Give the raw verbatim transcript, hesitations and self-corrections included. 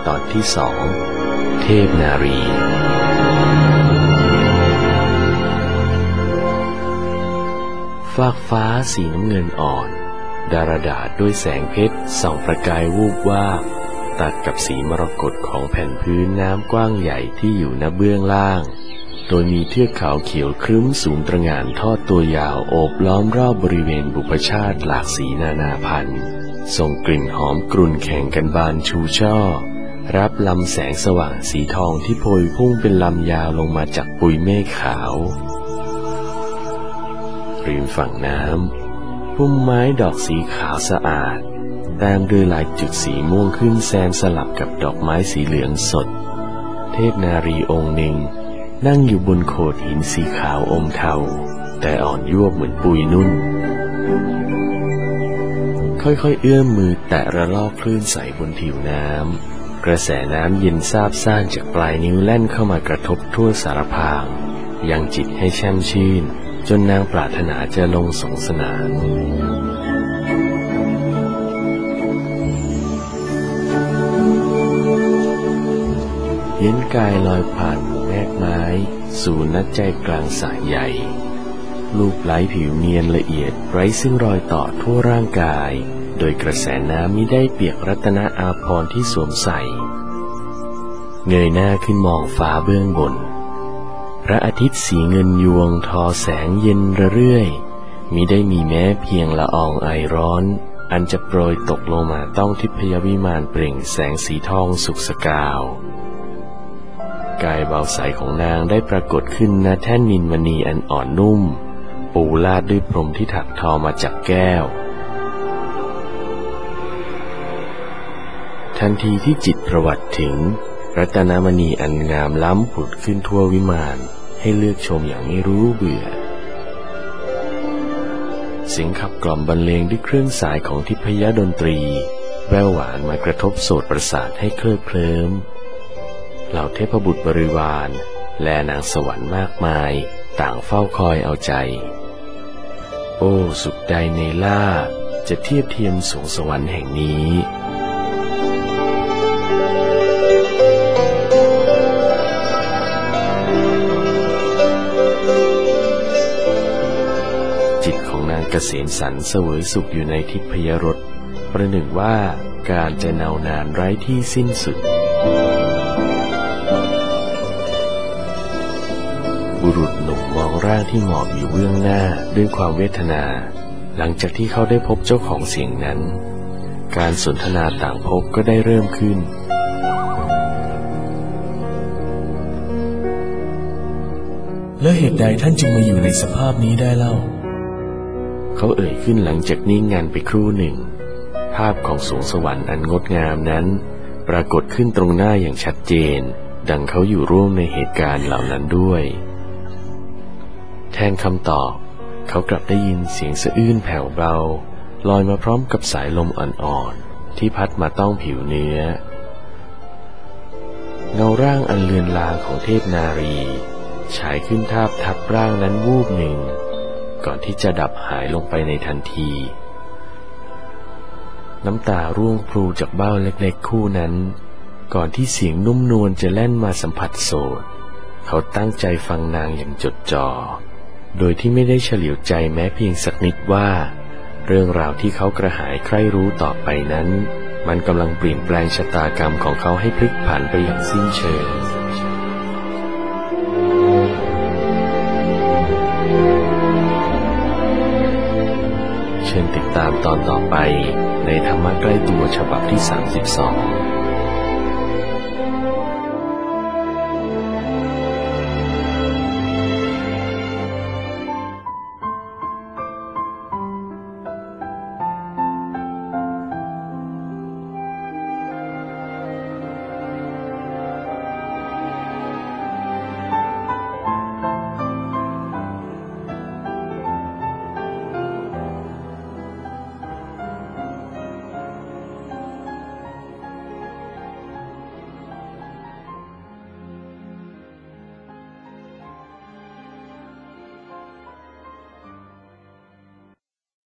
ตอนที่สองเทพนารีฟากฟ้าสีน้ำเงินอ่อนดารดาษด้วยแสงเพชรส่องประกายวูบวาบตัดกับสีมรกตของแผ่นพื้นน้ำกว้างใหญ่ที่อยู่ณเบื้องล่างโดยมีเทือกเขาเขียวครึ้มสูงตระหง่านทอดตัวยาวโอบล้อมรอบบริเวณบุพชาติหลากสีนานาพันธุ์ส่งกลิ่นหอมกรุ่นแข่งกันบานชูช่อรับลำแสงสว่างสีทองที่โพยพุ่งเป็นลำยาวลงมาจากปุยเมฆขาวริมฝั่งน้ำพุ่มไม้ดอกสีขาวสะอาดแต้มด้วยลายจุดสีม่วงขึ้นแซมสลับกับดอกไม้สีเหลืองสดเทพนารีองค์หนึ่งนั่งอยู่บนโขดหินสีขาวอมเทาแต่อ่อนยวบเหมือนปุยนุ่นค่อยๆเอื้อมมือแตะระลอกคลื่นใสบนผิวน้ำกระแสน้ำเย็นซาบซ่านจากปลายนิ้วแล่นเข้ามากระทบทั่วสารพางยังจิตให้แช่มชื่นจนนางปรารถนาจะลงสงสนานเย็นกายลอยผ่านแมกไม้สู่นัดใจกลางสายใหญ่รูปไล้ผิวเนียนละเอียดไร้ซึ่งรอยต่อทั่วร่างกายโดยกระแสน้ำมิได้เปียกรัตนอาภรณ์ที่สวมใส่เงยหน้าขึ้นมองฟ้าเบื้องบนพระอาทิตย์สีเงินยวงทอแสงเย็นระเรื่อยมิได้มีแม้เพียงละอองไอร้อนอันจะโปรยตกลงมาต้องทิพยวิมานเปล่งแสงสีทองสุกสกาวกายเบาใสของนางได้ปรากฏขึ้นณแท่นนิลมณีอันอ่อนนุ่มปูลาดด้วยพรมที่ถักทอมาจากแก้วทันทีที่จิตประวัติถึงรัตนมณีอันงามล้ำผุดขึ้นทั่ววิมานให้เลือกชมอย่างไม่รู้เบื่อเสียงขับกล่อมบรรเลงด้วยเครื่องสายของทิพยดนตรีแว่วหวานมากระทบโสตประสาทให้เคลิบเคลิ้มเหล่าเทพบุตรบริวารและนางสวรรค์มากมายต่างเฝ้าคอยเอาใจโอ้สุขใดในล่าจะเทียบเทียมสวงสวรรค์แห่งนี้จิตของนางเกษมสันต์เสวยสุขอยู่ในทิพยรสประหนึ่งว่าการจะเนานานไร้ที่สิ้นสุดบุรุษหนุ่มมองร่างที่หมอบอยู่เบื้องหน้าด้วยความเวทนาหลังจากที่เขาได้พบเจ้าของเสียงนั้นการสนทนาต่างพบก็ได้เริ่มขึ้นแล้วเหตุใดท่านจึงมาอยู่ในสภาพนี้ได้เล่าเขาเอ่ยขึ้นหลังจากนิ่งงันไปครู่หนึ่งภาพของสวงสวรรค์อันงดงามนั้นปรากฏขึ้นตรงหน้าอย่างชัดเจนดังเขาอยู่ร่วมในเหตุการณ์เหล่านั้นด้วยแทนคำตอบเขากลับได้ยินเสียงสะอื้นแผ่วเบาลอยมาพร้อมกับสายลมอ่อนๆที่พัดมาต้องผิวเนื้อเงาร่างอันเลือนลางของเทพนารีฉายขึ้นทาบทับร่างนั้นวูบหนึ่งก่อนที่จะดับหายลงไปในทันทีน้ำตาร่วงพลูจากเบ้าเล็กๆคู่นั้นก่อนที่เสียงนุ่มนวลจะแล่นมาสัมผัสโสตเขาตั้งใจฟังนางอย่างจดจ่อโดยที่ไม่ได้เฉลียวใจแม้เพียงสักนิดว่าเรื่องราวที่เขากระหายใคร่รู้ต่อไปนั้นมันกำลังเปลี่ยนแปลงชะตากรรมของเขาให้พลิกผันไปอย่างสิ้นเชิงเชิญติดตามตอนต่อไปในธรรมะใกล้ตัวฉบับที่สามสิบสอง